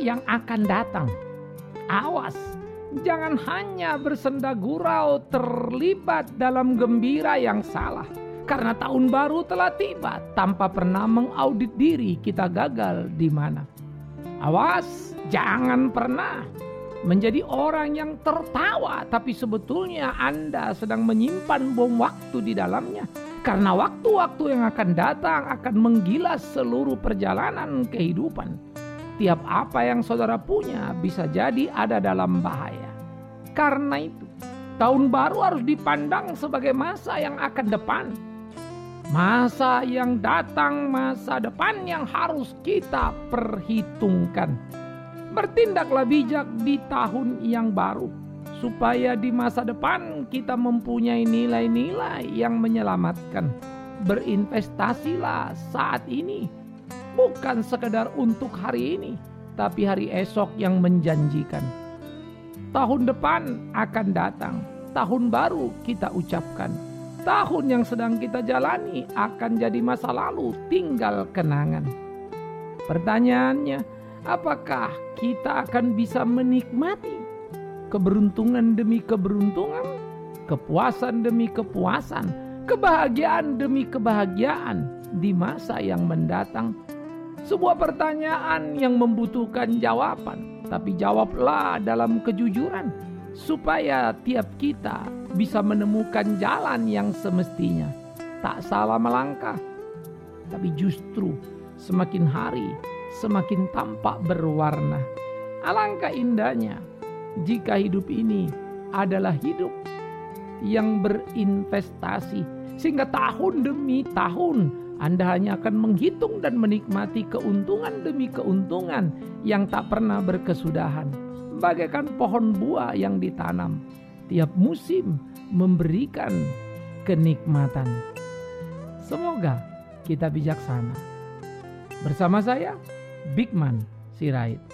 yang akan datang. Awas, jangan hanya bersenda gurau terlibat dalam gembira yang salah. Karena tahun baru telah tiba tanpa pernah mengaudit diri kita gagal di mana. Awas, jangan pernah menjadi orang yang tertawa tapi sebetulnya Anda sedang menyimpan bom waktu di dalamnya. Karena waktu-waktu yang akan datang akan menggilas seluruh perjalanan kehidupan. Tiap apa yang saudara punya bisa jadi ada dalam bahaya. Karena itu, tahun baru harus dipandang sebagai masa yang akan depan. Masa yang datang, masa depan yang harus kita perhitungkan. Bertindaklah bijak di tahun yang baru, supaya di masa depan kita mempunyai nilai-nilai yang menyelamatkan. Berinvestasilah saat ini, bukan sekedar untuk hari ini, tapi hari esok yang menjanjikan. Tahun depan akan datang, tahun baru kita ucapkan. Tahun yang sedang kita jalani akan jadi masa lalu, tinggal kenangan. Pertanyaannya, apakah kita akan bisa menikmati keberuntungan demi keberuntungan, kepuasan demi kepuasan, kebahagiaan demi kebahagiaan di masa yang mendatang? Sebuah pertanyaan yang membutuhkan jawaban, tapi jawablah dalam kejujuran, supaya tiap kita bisa menemukan jalan yang semestinya. Tak salah melangkah, tapi justru semakin hari semakin tampak berwarna. Alangkah indahnya jika hidup ini adalah hidup yang berinvestasi, sehingga tahun demi tahun Anda hanya akan menghitung dan menikmati keuntungan demi keuntungan yang tak pernah berkesudahan. Bagaikan pohon buah yang ditanam, tiap musim memberikan kenikmatan. Semoga kita bijaksana. Bersama saya, Bigman Sirait.